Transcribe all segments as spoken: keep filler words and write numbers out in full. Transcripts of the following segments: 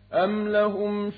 أَمْ لَهُمْ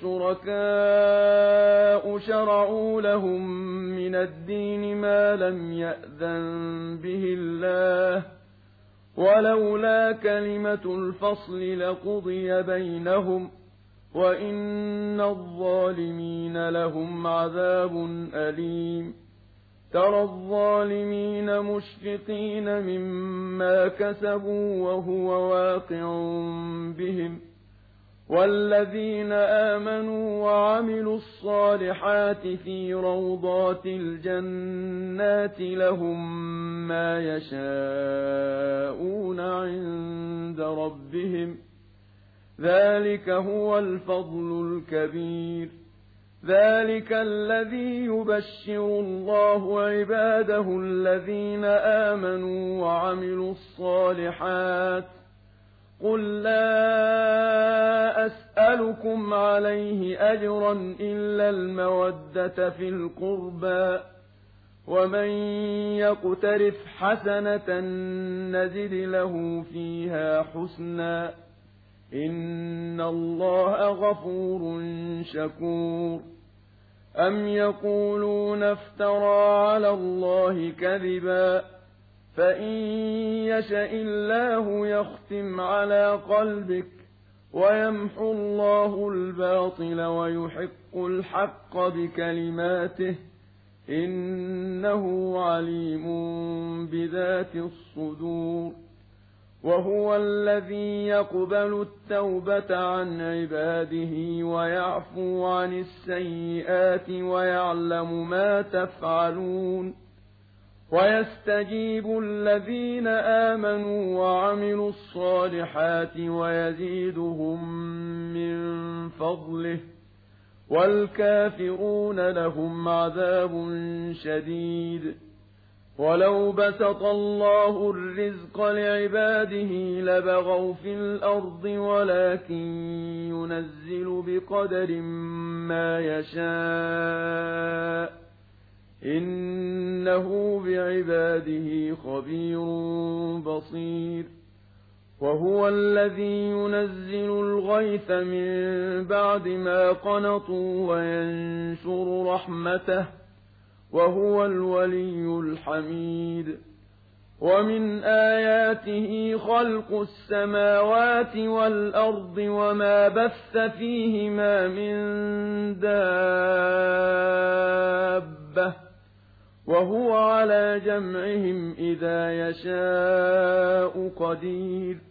شُرَكَاءُ شَرَعُوا لَهُم مِّنَ الدِّينِ مَا لَمْ يَأْذَن بِهِ اللَّهُ ۚ وَلَوْلَا كَلِمَةُ الْفَصْلِ لَقُضِيَ بَيْنَهُمْ ۗ وَإِنَّ الظَّالِمِينَ لَهُمْ عَذَابٌ أَلِيمٌ تَرَى الظَّالِمِينَ مُشْفِقِينَ مِمَّا كَسَبُوا وَهُوَ وَاقِعٌ بِهِمْ ۗ وَالَّذِينَ آمَنُوا وَعَمِلُوا الصَّالِحَاتِ فِي رَوْضَاتِ الْجَنَّاتِ لَهُم مَّا يَشَاءُونَ عِندَ رَبِّهِمْ ۚ ذَٰلِكَ هُوَ الْفَضْلُ الْكَبِيرُ ذَٰلِكَ الَّذِي يُبَشِّرُ اللَّهُ عِبَادَهُ الَّذِينَ آمَنُوا وَعَمِلُوا الصَّالِحَاتِ ۚ قُل لَّا أَسْأَلُكُمْ عَلَيْهِ أَجْرًا إِلَّا الْمَوَدَّةَ فِي الْقُرْبَىٰ ۗ وَمَن يَقْتَرِفْ حَسَنَةً نَّزِدْ لَهُ فِيهَا حُسْنًا ۚ إِنَّ اللَّهَ غَفُورٌ شَكُورٌ أَمْ يَقُولُونَ افْتَرَىٰ عَلَى اللَّهِ كَذِبًا ۖ فَإِن يَشَإِ اللَّهُ يَخْتِمْ عَلَىٰ قَلْبِكَ وَيَمْحُ اللَّهُ الْبَاطِلَ وَيُحِقُّ الْحَقَّ بِكَلِمَاتِهِ ۚ إِنَّهُ عَلِيمٌ بِذَاتِ الصُّدُورِ وَهُوَ الَّذِي يَقْبَلُ التَّوْبَةَ عَنْ عِبَادِهِ وَيَعْفُو عَنِ السَّيِّئَاتِ وَيَعْلَمُ مَا تَفْعَلُونَ وَيَسْتَجِيبُ الَّذِينَ آمَنُوا وَعَمِلُوا الصَّالِحَاتِ وَيَزِيدُهُم مِّن فَضْلِهِ ۚ وَالْكَافِرُونَ لَهُمْ عَذَابٌ شَدِيدٌ وَلَوْ بَسَطَ اللَّهُ الرِّزْقَ لِعِبَادِهِ لَبَغَوْا فِي الْأَرْضِ وَلَٰكِن يُنَزِّلُ بِقَدَرٍ مَّا يَشَاءُ ۚ إِنَّهُ بِعِبَادِهِ خَبِيرٌ بَصِيرٌ وَهُوَ الَّذِي يُنَزِّلُ الْغَيْثَ مِن بَعْدِ مَا قَنَطُوا وَيَنشُرُ رَحْمَتَهُ ۚ وَهُوَ الْوَلِيُّ الْحَمِيدُ وَمِنْ آيَاتِهِ خَلْقُ السَّمَاوَاتِ وَالْأَرْضِ وَمَا بَثَّ فِيهِمَا مِن دَابَّةٍ ۚ وَهُوَ عَلَىٰ جَمْعِهِمْ إِذَا يَشَاءُ قَدِيرٌ